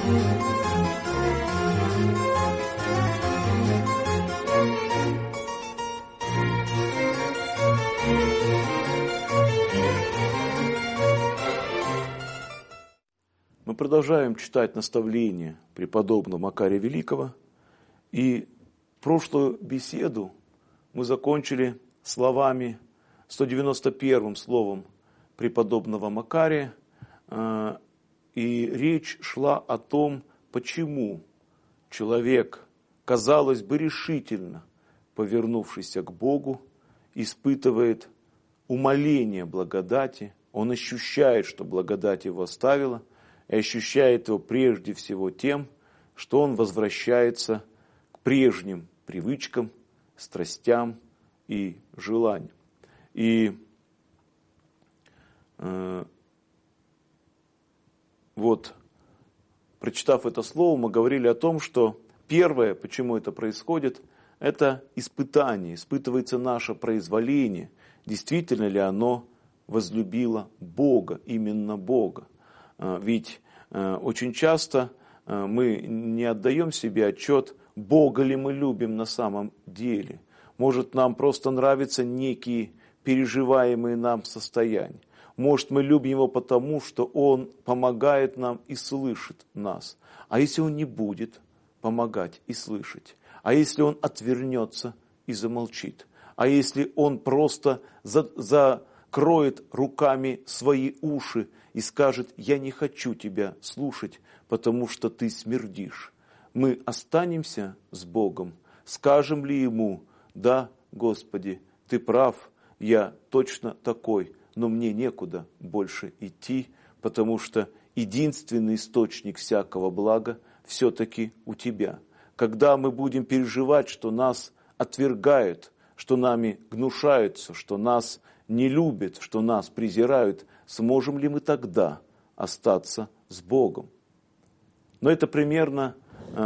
Мы продолжаем читать наставления преподобного Макария Великого. И прошлую беседу мы закончили словами, 191-м словом преподобного Макария. И речь шла о том, почему человек, казалось бы, решительно повернувшийся к Богу, испытывает умоление благодати. Он ощущает, что благодать его оставила, и ощущает его прежде всего тем, что он возвращается к прежним привычкам, страстям и желаниям. И вот, прочитав это слово, мы говорили о том, что первое, почему это происходит, это испытание, испытывается наше произволение, действительно ли оно возлюбило Бога, именно Бога. Ведь очень часто мы не отдаем себе отчет, Бога ли мы любим на самом деле. Может, нам просто нравятся некие переживаемые нам состояния. Может, мы любим Его потому, что Он помогает нам и слышит нас. А если Он не будет помогать и слышать? А если Он отвернется и замолчит? А если Он просто закроет руками свои уши и скажет: я не хочу тебя слушать, потому что ты смердишь? Мы останемся с Богом, скажем ли Ему: да, Господи, Ты прав, я точно такой, но мне некуда больше идти, потому что единственный источник всякого блага все-таки у Тебя. Когда мы будем переживать, что нас отвергают, что нами гнушаются, что нас не любят, что нас презирают, сможем ли мы тогда остаться с Богом? Но это примерно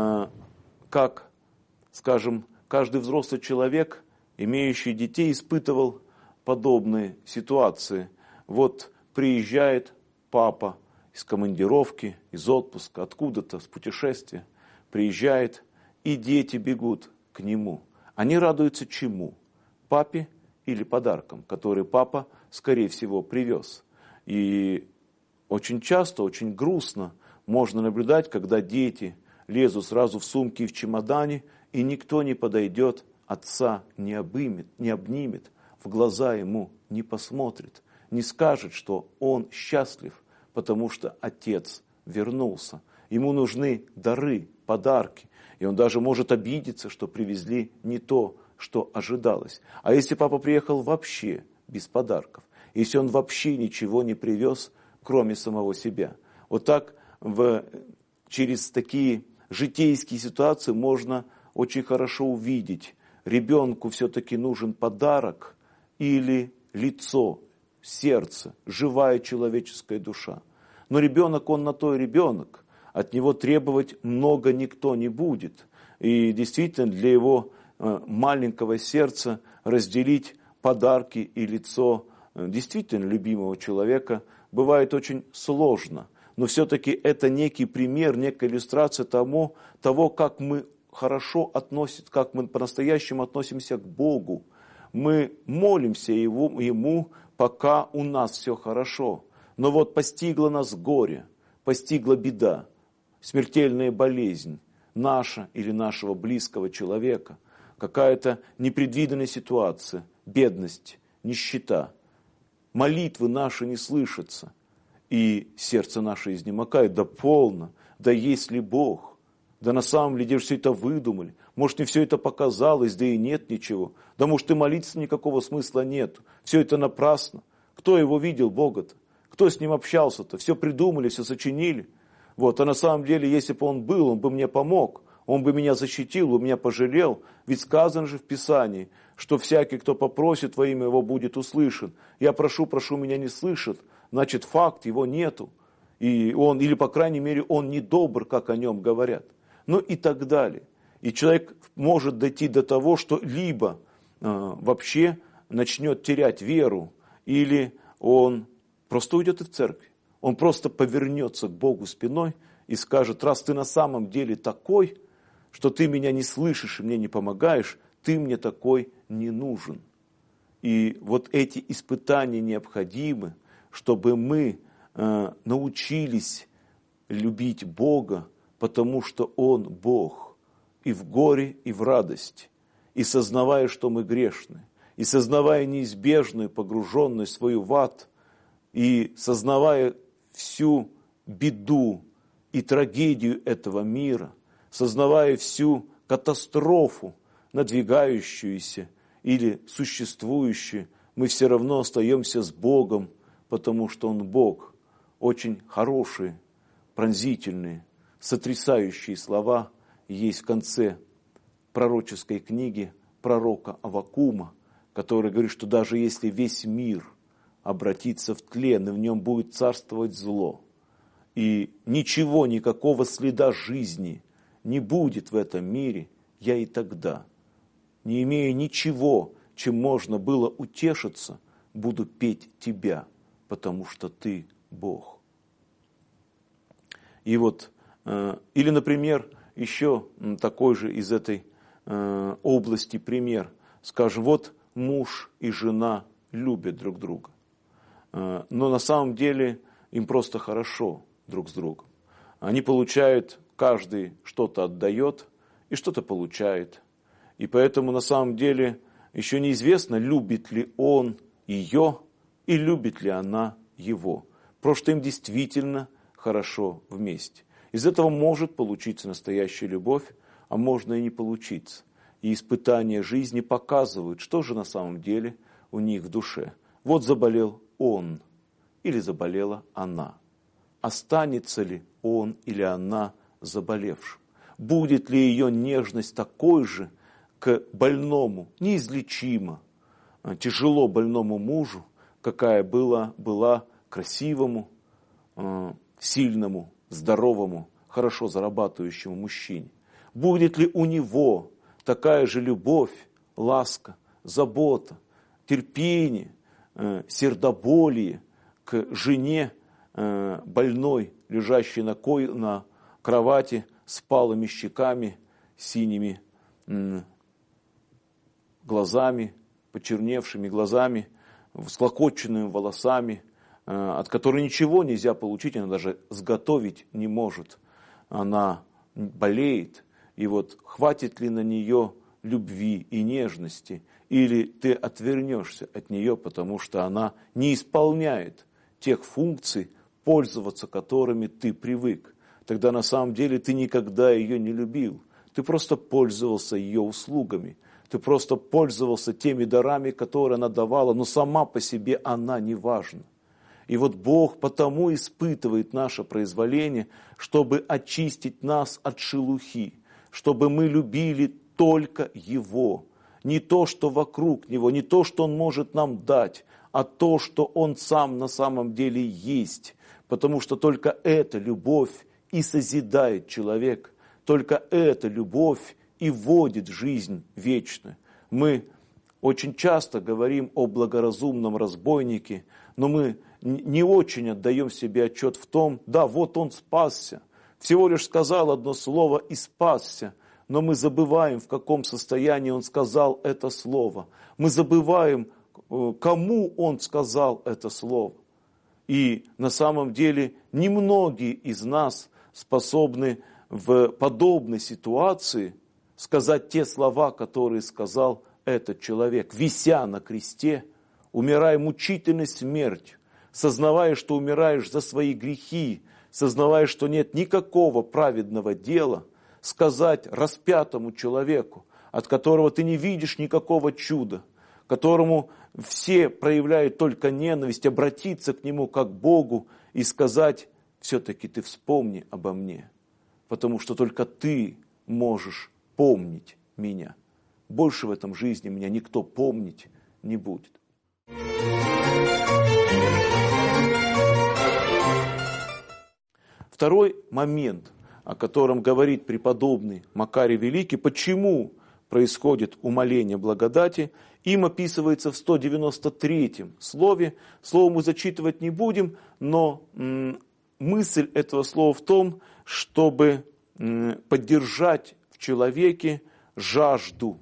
как, скажем, каждый взрослый человек, имеющий детей, испытывал подобные ситуации. Вот приезжает папа из командировки, из отпуска, откуда-то, с путешествия, приезжает, и дети бегут к нему. Они радуются чему? Папе или подаркам, которые папа, скорее всего, привез. И очень часто, очень грустно можно наблюдать, когда дети лезут сразу в сумки и в чемодане, и никто не подойдет, отца не обнимет, в глаза ему не посмотрит, не скажет, что он счастлив, потому что отец вернулся. Ему нужны дары, подарки, и он даже может обидеться, что привезли не то, что ожидалось. А если папа приехал вообще без подарков, если он вообще ничего не привез, кроме самого себя? Вот так через такие житейские ситуации можно очень хорошо увидеть, ребенку все-таки нужен подарок или лицо, сердце, живая человеческая душа. Но ребенок, он на то и ребенок, от него требовать много никто не будет. И действительно для его маленького сердца разделить подарки и лицо действительно любимого человека бывает очень сложно. Но все-таки это некий пример, некая иллюстрация того, как мы хорошо относимся, как мы по-настоящему относимся к Богу. Мы молимся Ему, пока у нас все хорошо. Но вот постигло нас горе, постигла беда, смертельная болезнь наша или нашего близкого человека, какая-то непредвиденная ситуация, бедность, нищета. Молитвы наши не слышатся, и сердце наше изнемогает. Да полно, да есть ли Бог? Да на самом деле все это выдумали. Может, не все это показалось, да и нет ничего. Да может, и молиться никакого смысла нет. Все это напрасно. Кто его видел, Бога-то? Кто с ним общался-то? Все придумали, все сочинили. Вот. А на самом деле, если бы он был, он бы мне помог. Он бы меня защитил, он меня пожалел. Ведь сказано же в Писании, что всякий, кто попросит во имя его, будет услышан. Я прошу, меня не слышат. Значит, факт, его нету. И он, или, по крайней мере, он не добр, как о нем говорят. Ну и так далее. И человек может дойти до того, что либо вообще начнет терять веру, или он просто уйдет из церкви. Он просто повернется к Богу спиной и скажет: раз ты на самом деле такой, что ты меня не слышишь и мне не помогаешь, ты мне такой не нужен. И вот эти испытания необходимы, чтобы мы научились любить Бога, потому что Он Бог, и в горе, и в радости, и сознавая, что мы грешны, и сознавая неизбежную погруженность свою в ад, и сознавая всю беду и трагедию этого мира, сознавая всю катастрофу, надвигающуюся или существующую, мы все равно остаемся с Богом, потому что Он Бог. Очень хорошие, пронзительные, сотрясающие слова есть в конце пророческой книги пророка Аввакума, который говорит, что даже если весь мир обратится в тлен, и в нем будет царствовать зло, и ничего, никакого следа жизни не будет в этом мире, я и тогда, не имея ничего, чем можно было утешиться, буду петь Тебя, потому что Ты Бог. И вот, или, например, еще такой же из этой области пример. Скажем, вот муж и жена любят друг друга, но на самом деле им просто хорошо друг с другом. Они получают, каждый что-то отдает и что-то получает. И поэтому на самом деле еще неизвестно, любит ли он ее и любит ли она его. Просто им действительно хорошо вместе. Из этого может получиться настоящая любовь, а можно и не получиться. И испытания жизни показывают, что же на самом деле у них в душе. Вот заболел он или заболела она. Останется ли он или она заболевшим? Будет ли ее нежность такой же к больному, неизлечимо, тяжело больному мужу, какая была красивому, сильному, здоровому, хорошо зарабатывающему мужчине? Будет ли у него такая же любовь, ласка, забота, терпение, сердоболие к жене больной, лежащей на кровати с палыми щеками, синими глазами, почерневшими глазами, всклокоченными волосами, от которой ничего нельзя получить, она даже сготовить не может. Она болеет. И вот хватит ли на нее любви и нежности, или ты отвернешься от нее, потому что она не исполняет тех функций, пользоваться которыми ты привык. Тогда на самом деле ты никогда ее не любил. Ты просто пользовался ее услугами. Ты просто пользовался теми дарами, которые она давала, но сама по себе она не важна. И вот Бог потому испытывает наше произволение, чтобы очистить нас от шелухи, чтобы мы любили только Его. Не то, что вокруг Него, не то, что Он может нам дать, а то, что Он сам на самом деле есть. Потому что только эта любовь и созидает человека, только эта любовь и вводит в жизнь вечную. Мы очень часто говорим о благоразумном разбойнике, но мы не очень отдаем себе отчет в том, да, вот он спасся, всего лишь сказал одно слово и спасся, но мы забываем, в каком состоянии он сказал это слово. Мы забываем, кому он сказал это слово. И на самом деле немногие из нас способны в подобной ситуации сказать те слова, которые сказал этот человек, вися на кресте, умирая мучительной смертью, сознавая, что умираешь за свои грехи, сознавая, что нет никакого праведного дела, сказать распятому человеку, от которого ты не видишь никакого чуда, которому все проявляют только ненависть, обратиться к нему как к Богу и сказать: все-таки ты вспомни обо мне, потому что только ты можешь помнить меня. Больше в этом жизни меня никто помнить не будет. Второй момент, о котором говорит преподобный Макарий Великий, почему происходит умоление благодати, им описывается в 193-м слове. Слово мы зачитывать не будем, но мысль этого слова в том, чтобы поддержать в человеке жажду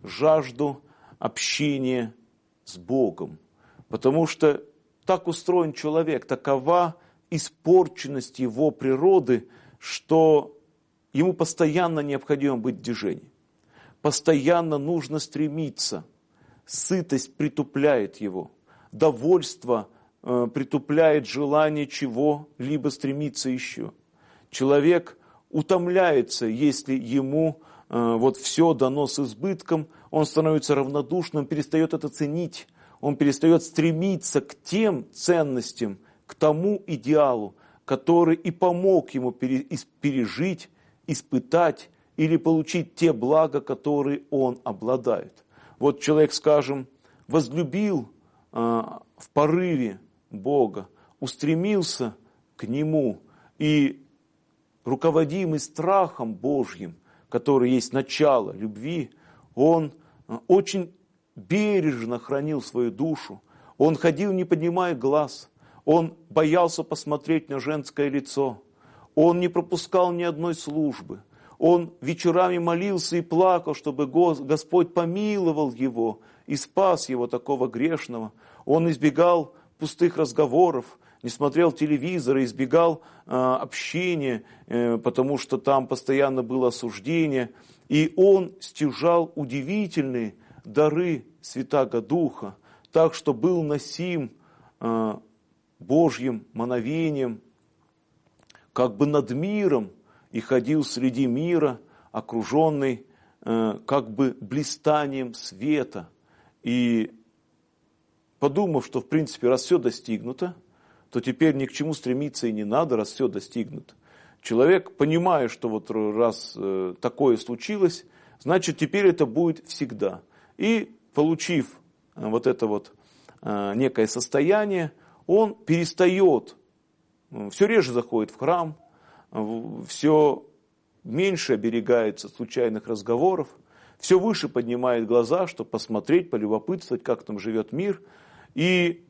общения с Богом. Потому что так устроен человек, такова испорченность его природы, что ему постоянно необходимо быть в движении. Постоянно нужно стремиться. Сытость притупляет его. Довольство притупляет желание чего-либо стремиться еще. Человек утомляется, если ему все дано с избытком, он становится равнодушным, перестает это ценить, он перестает стремиться к тем ценностям, к тому идеалу, который и помог ему пережить, испытать или получить те блага, которые он обладает. Вот человек, скажем, возлюбил в порыве Бога, устремился к Нему и, руководимый страхом Божьим, который есть начало любви, он очень бережно хранил свою душу, он ходил, не поднимая глаз, он боялся посмотреть на женское лицо, он не пропускал ни одной службы, он вечерами молился и плакал, чтобы Господь помиловал его и спас его, такого грешного. Он избегал пустых разговоров, не смотрел телевизора, избегал общения, потому что там постоянно было осуждение. И он стяжал удивительные дары Святаго Духа, так что был носим Божьим мановением, как бы над миром, и ходил среди мира, окруженный как бы блистанием света. И подумав, что в принципе раз все достигнуто, то теперь ни к чему стремиться и не надо, раз все достигнуто. Человек, понимая, что вот раз такое случилось, значит теперь это будет всегда. И получив вот это вот некое состояние, он перестает, все реже заходит в храм, все меньше оберегается случайных разговоров, все выше поднимает глаза, чтобы посмотреть, полюбопытствовать, как там живет мир, и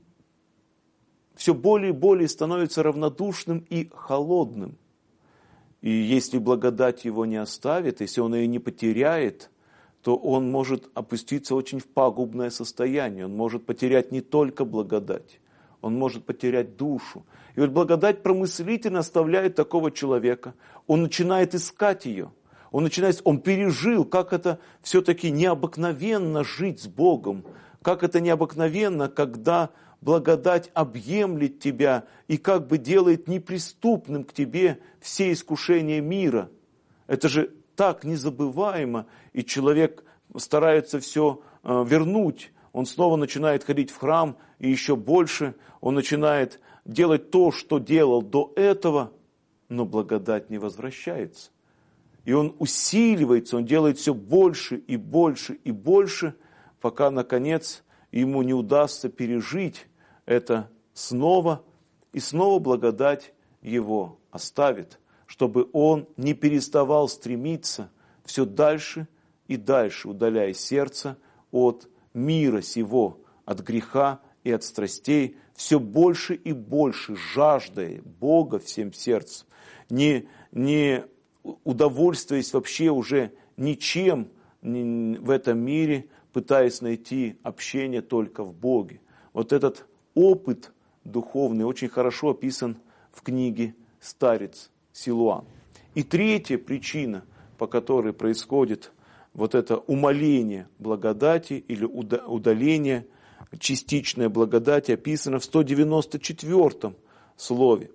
все более и более становится равнодушным и холодным. И если благодать его не оставит, если он ее не потеряет, то он может опуститься очень в пагубное состояние. Он может потерять не только благодать, он может потерять душу. И вот благодать промыслительно оставляет такого человека. Он начинает искать ее. Он пережил, как это все-таки необыкновенно жить с Богом. Как это необыкновенно, когда благодать объемлет тебя и как бы делает неприступным к тебе все искушения мира. Это же так незабываемо, и человек старается все вернуть. Он снова начинает ходить в храм, и еще больше он начинает делать то, что делал до этого, но благодать не возвращается. И он усиливается, он делает все больше и больше и больше, пока, наконец, ему не удастся пережить это снова, и снова благодать его оставит, чтобы он не переставал стремиться все дальше и дальше, удаляя сердце от мира сего, от греха и от страстей, все больше и больше жаждая Бога всем сердцем, не удовольствуясь вообще уже ничем в этом мире, пытаясь найти общение только в Боге. Вот этот опыт духовный очень хорошо описан в книге «Старец Силуан». И третья причина, по которой происходит вот это умаление благодати или удаление, частичная благодать, описана в 194 слове.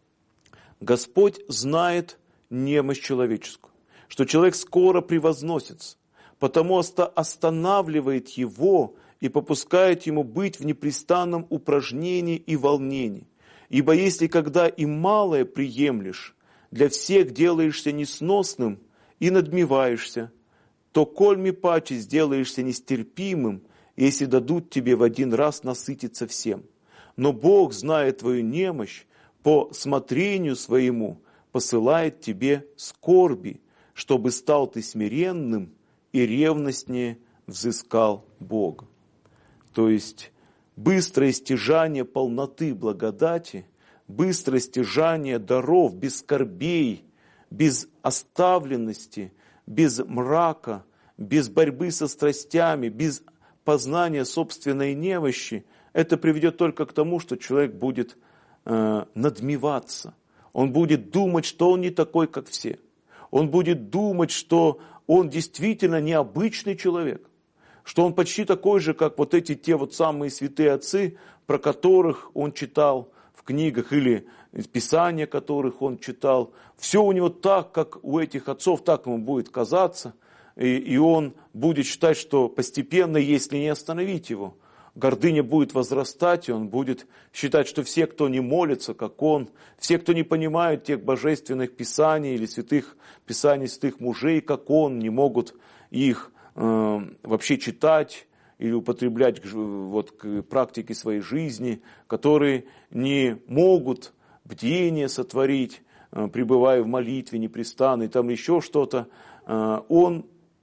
Господь знает немощь человеческую, что человек скоро превозносится, потому останавливает его и попускает ему быть в непрестанном упражнении и волнении. Ибо если когда и малое приемлешь, для всех делаешься несносным и надмеваешься, то кольми паче сделаешься нестерпимым, если дадут тебе в один раз насытиться всем. Но Бог, зная твою немощь, по смотрению своему посылает тебе скорби, чтобы стал ты смиренным и ревностнее взыскал Бога. То есть быстрое стяжание полноты благодати быстрое стяжание даров, без скорбей, без оставленности, без мрака, без борьбы со страстями, без познания собственной немощи, это приведет только к тому, что человек будет надмеваться. Он будет думать, что он не такой, как все. Он будет думать, что он действительно необычный человек, что он почти такой же, как вот эти те вот самые святые отцы, про которых он читал в книгах, или писания которых он читал. Все у него так, как у этих отцов, так ему будет казаться, и он будет считать, что постепенно, если не остановить его, гордыня будет возрастать, и он будет считать, что все, кто не молится, как он, все, кто не понимает тех божественных писаний или святых писаний святых мужей, как он, не могут их вообще читать или употреблять вот, к практике своей жизни, которые не могут бдение сотворить, пребывая в молитве непрестанно, и там еще что-то, он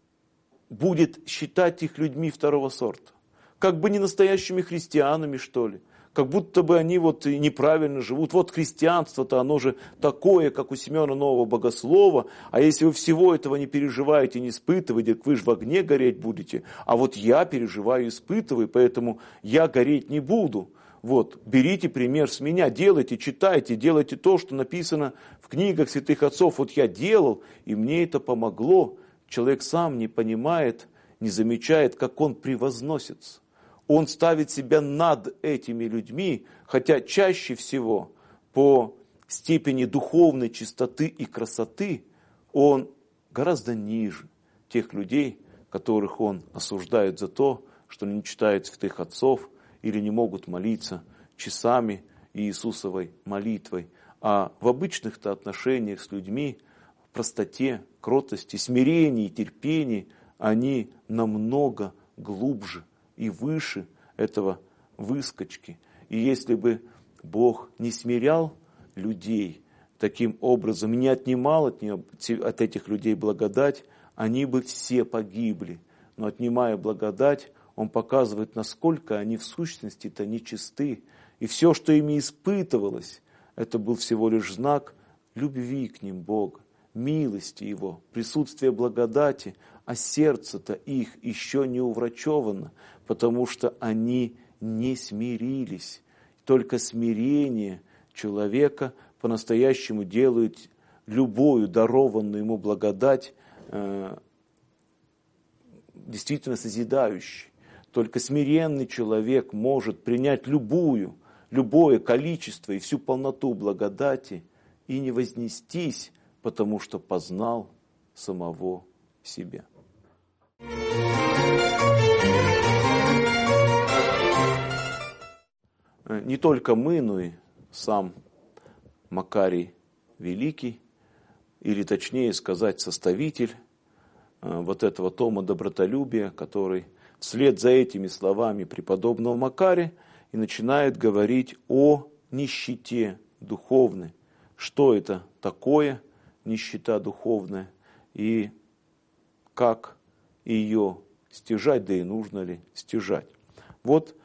будет считать их людьми второго сорта. Как бы не настоящими христианами, что ли. Как будто бы они вот и неправильно живут. Вот христианство-то, оно же такое, как у Симеона Нового Богослова. А если вы всего этого не переживаете, не испытываете, так вы же в огне гореть будете. А вот я переживаю, испытываю, поэтому я гореть не буду. Вот, берите пример с меня, делайте, читайте, делайте то, что написано в книгах святых отцов. Вот я делал, и мне это помогло. Человек сам не понимает, не замечает, как он превозносится. Он ставит себя над этими людьми, хотя чаще всего по степени духовной чистоты и красоты он гораздо ниже тех людей, которых он осуждает за то, что не читают святых отцов или не могут молиться часами Иисусовой молитвой. А в обычных-то отношениях с людьми, в простоте, кротости, смирении, терпении, они намного глубже и выше этого выскочки. И если бы Бог не смирял людей таким образом, не отнимал от этих людей благодать, они бы все погибли. Но отнимая благодать, Он показывает, насколько они в сущности-то нечисты. И все, что ими испытывалось, это был всего лишь знак любви к ним Бога, милости Его, присутствия благодати, а сердце-то их еще не уврачевано, потому что они не смирились. Только смирение человека по-настоящему делает любую дарованную ему благодать действительно созидающей. Только смиренный человек может принять любое количество и всю полноту благодати и не вознестись, потому что познал самого себя. Не только мы, но и сам Макарий Великий, или точнее сказать, составитель вот этого тома добротолюбия, который вслед за этими словами преподобного Макария и начинает говорить о нищете духовной. Что это такое нищета духовная и как ее стяжать, да и нужно ли стяжать. Вот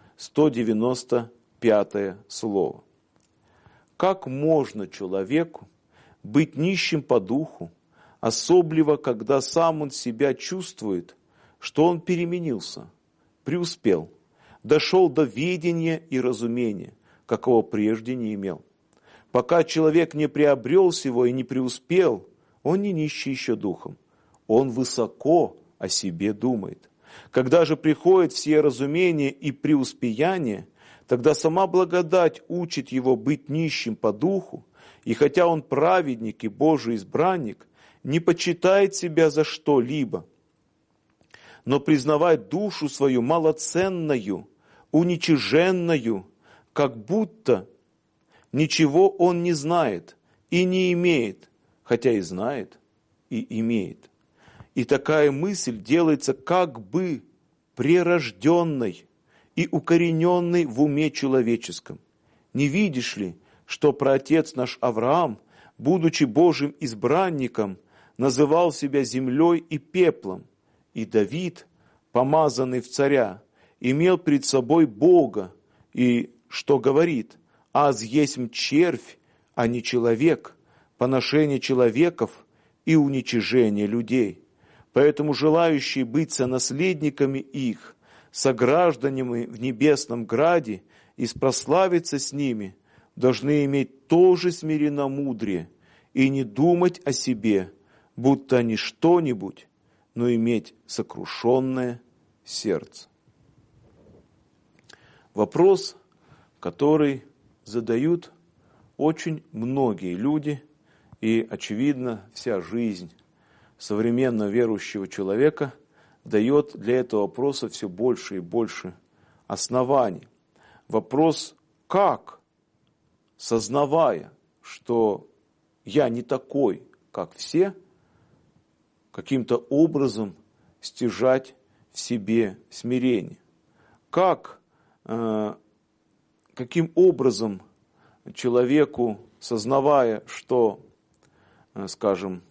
195 слово. Как можно человеку быть нищим по духу, особливо, когда сам он себя чувствует, что он переменился, преуспел, дошел до ведения и разумения, какого прежде не имел. Пока человек не приобрел сего и не преуспел, он не нищий еще духом, он высоко о себе думает. Когда же приходит все разумение и преуспеяние, тогда сама благодать учит его быть нищим по духу, и хотя он праведник и Божий избранник, не почитает себя за что-либо, но признавает душу свою малоценною, уничиженную, как будто ничего он не знает и не имеет, хотя и знает, и имеет. И такая мысль делается как бы прирожденной и укорененной в уме человеческом. Не видишь ли, что праотец наш Авраам, будучи Божьим избранником, называл себя землей и пеплом, и Давид, помазанный в царя, имел пред собой Бога, и что говорит: аз есмь червь, а не человек, поношение человеков и уничижение людей. Поэтому желающие быть сонаследниками их, согражданами в небесном граде и прославиться с ними, должны иметь тоже смиренномудрие и не думать о себе, будто они что-нибудь, но иметь сокрушенное сердце. Вопрос, который задают очень многие люди, и, очевидно, вся жизнь современного верующего человека дает для этого вопроса все больше и больше оснований. Вопрос, как, сознавая, что я не такой, как все, каким-то образом стяжать в себе смирение. Каким образом человеку, сознавая, что, скажем,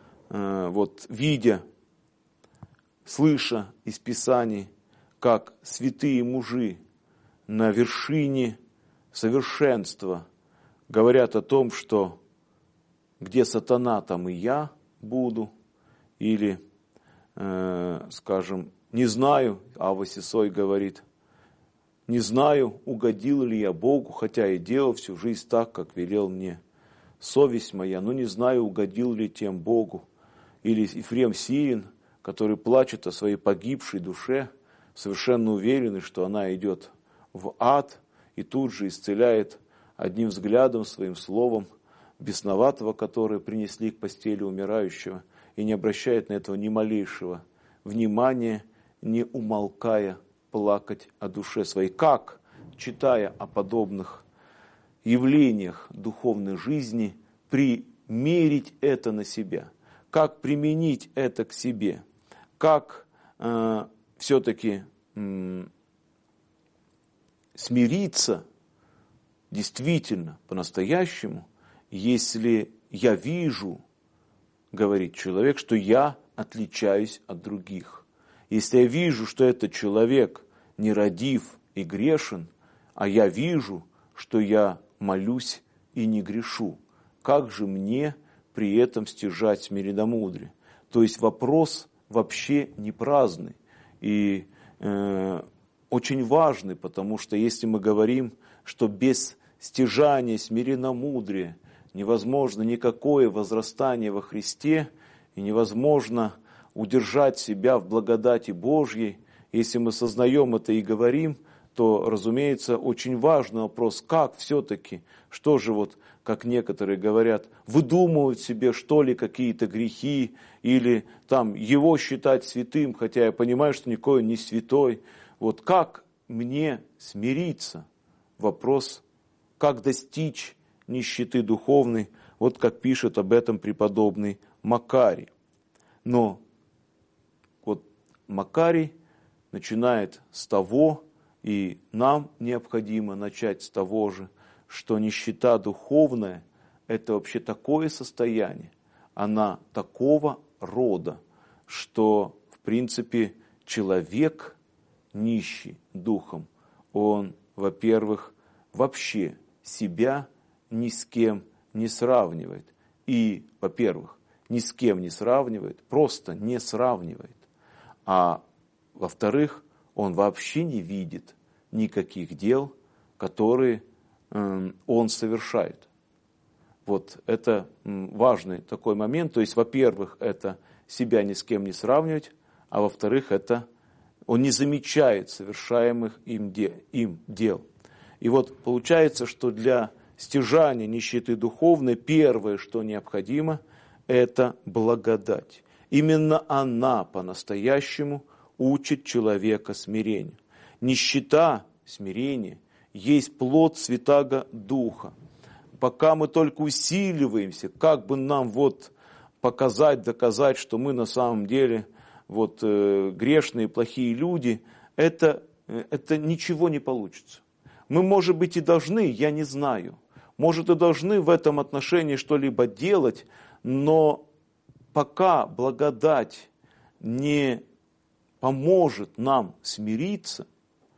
видя, слыша из Писаний, как святые мужи на вершине совершенства говорят о том, что где сатана, там и я буду, или, скажем, не знаю, Ава Сисой говорит, не знаю, угодил ли я Богу, хотя и делал всю жизнь так, как велел мне совесть моя, но не знаю, угодил ли тем Богу. Или Ефрем Сирин, который плачет о своей погибшей душе, совершенно уверенный, что она идет в ад, и тут же исцеляет одним взглядом, своим словом бесноватого, которое принесли к постели умирающего, и не обращает на этого ни малейшего внимания, не умолкая плакать о душе своей. Как, читая о подобных явлениях духовной жизни, примерить это на себя? Как применить это к себе? Как все-таки смириться действительно, по-настоящему, если я вижу, говорит человек, что я отличаюсь от других. Если я вижу, что этот человек нерадив и грешен, а я вижу, что я молюсь и не грешу, как же мне при этом стяжать смиренномудрие? То есть вопрос вообще не праздный и очень важный, потому что если мы говорим, что без стяжания смиренномудрия невозможно никакое возрастание во Христе и невозможно удержать себя в благодати Божьей, если мы сознаем это и говорим, то, разумеется, очень важный вопрос, как все-таки, что же как некоторые говорят, выдумывать себе, что ли, какие-то грехи, или там его считать святым, хотя я понимаю, что никакой он не святой. Как мне смириться? Вопрос, как достичь нищеты духовной, как пишет об этом преподобный Макарий. Но Макарий начинает с того, и нам необходимо начать с того же, что нищета духовная – это вообще такое состояние, она такого рода, что, в принципе, человек нищий духом, он, во-первых, вообще себя ни с кем не сравнивает. И, во-первых, ни с кем не сравнивает, просто не сравнивает. А во-вторых, он вообще не видит никаких дел, которые он совершает. Это важный такой момент. То есть, во-первых, это себя ни с кем не сравнивать, а во-вторых, это он не замечает совершаемых им дел. И получается, что для стяжания нищеты духовной первое, что необходимо, это благодать. Именно она по-настоящему учит человека смирению. Нищета, смирение, есть плод Святаго Духа. Пока мы только усиливаемся, как бы нам показать, доказать, что мы на самом деле грешные, плохие люди, это ничего не получится. Мы, может быть, и должны, я не знаю, может, и должны в этом отношении что-либо делать, но пока благодать не поможет нам смириться,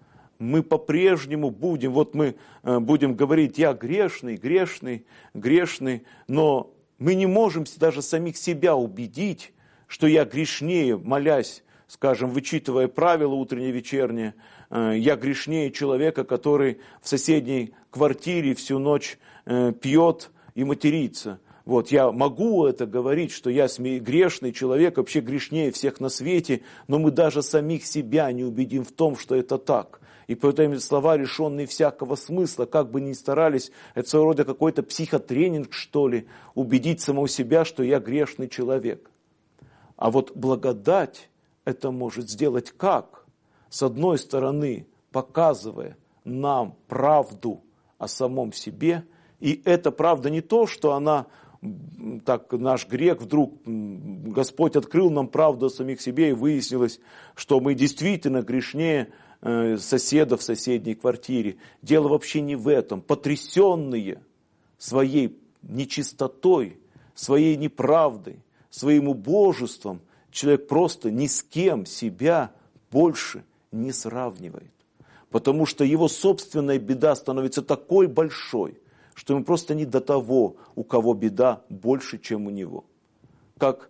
мы по-прежнему будем, вот мы будем говорить, я грешный, грешный, грешный, но мы не можем даже самих себя убедить, что я грешнее, молясь, скажем, вычитывая правила утреннее, вечернее, я грешнее человека, который в соседней квартире всю ночь пьет и матерится. Вот, я могу это говорить, что я грешный человек, вообще грешнее всех на свете, но мы даже самих себя не убедим в том, что это так. И поэтому слова, лишенные всякого смысла, как бы ни старались, это своего рода какой-то психотренинг, что ли, убедить самого себя, что я грешный человек. А вот благодать это может сделать как? С одной стороны, показывая нам правду о самом себе, и эта правда не то, что она, так наш грех вдруг, Господь открыл нам правду о самих себе, и выяснилось, что мы действительно грешнее соседа в соседней квартире. Дело вообще не в этом. Потрясенные своей нечистотой, своей неправдой, своим убожеством, человек просто ни с кем себя больше не сравнивает. Потому что его собственная беда становится такой большой, что ему просто не до того, у кого беда больше, чем у него. Как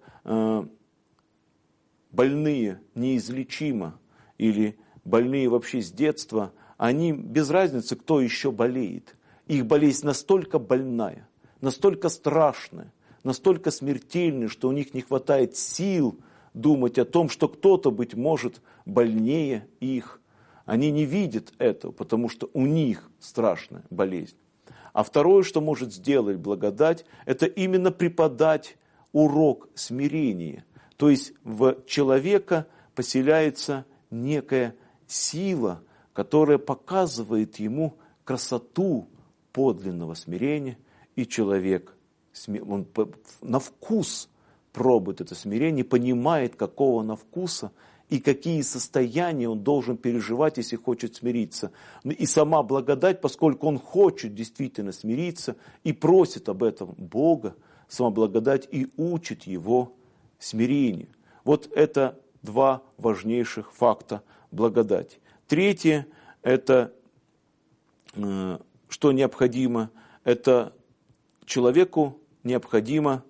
больные неизлечимо или больные вообще с детства, они без разницы, кто еще болеет. Их болезнь настолько больная, настолько страшная, настолько смертельная, что у них не хватает сил думать о том, что кто-то, быть может, больнее их. Они не видят этого, потому что у них страшная болезнь. А второе, что может сделать благодать, это именно преподать урок смирения. То есть в человека поселяется некая сила, которая показывает ему красоту подлинного смирения, и человек, он на вкус пробует это смирение, понимает, какого он на вкуса, и какие состояния он должен переживать, если хочет смириться. И сама благодать, поскольку он хочет действительно смириться и просит об этом Бога, сама благодать и учит его смирению. Вот это два важнейших факта благодати. Третье, это что необходимо, это человеку необходимо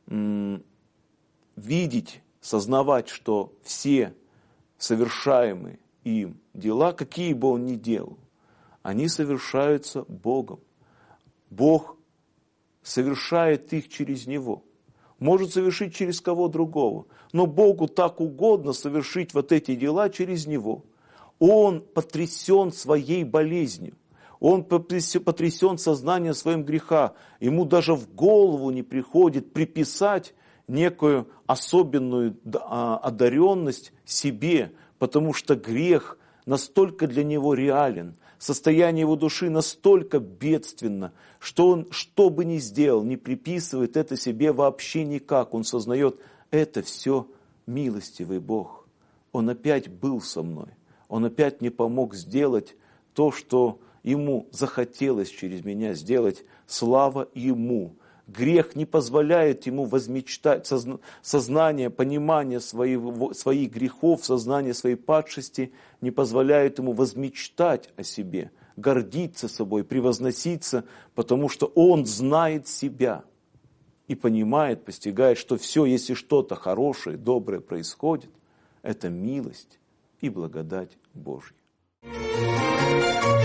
видеть, сознавать, что все совершаемые им дела, какие бы он ни делал, они совершаются Богом. Бог совершает их через него. Может совершить через кого другого, но Богу так угодно совершить вот эти дела через него. Он потрясен своей болезнью. Он потрясен сознанием своим греха. Ему даже в голову не приходит приписать некую особенную одаренность себе, потому что грех настолько для него реален, состояние его души настолько бедственно, что он, что бы ни сделал, не приписывает это себе вообще никак. Он сознает, это все милостивый Бог. Он опять был со мной. Он опять мне помог сделать то, что ему захотелось через меня сделать. Слава ему. Грех не позволяет ему возмечтать, сознание, понимание своих грехов, сознание своей падшести не позволяет ему возмечтать о себе, гордиться собой, превозноситься, потому что он знает себя и понимает, постигает, что все, если что-то хорошее, доброе происходит, это милость и благодать Божья.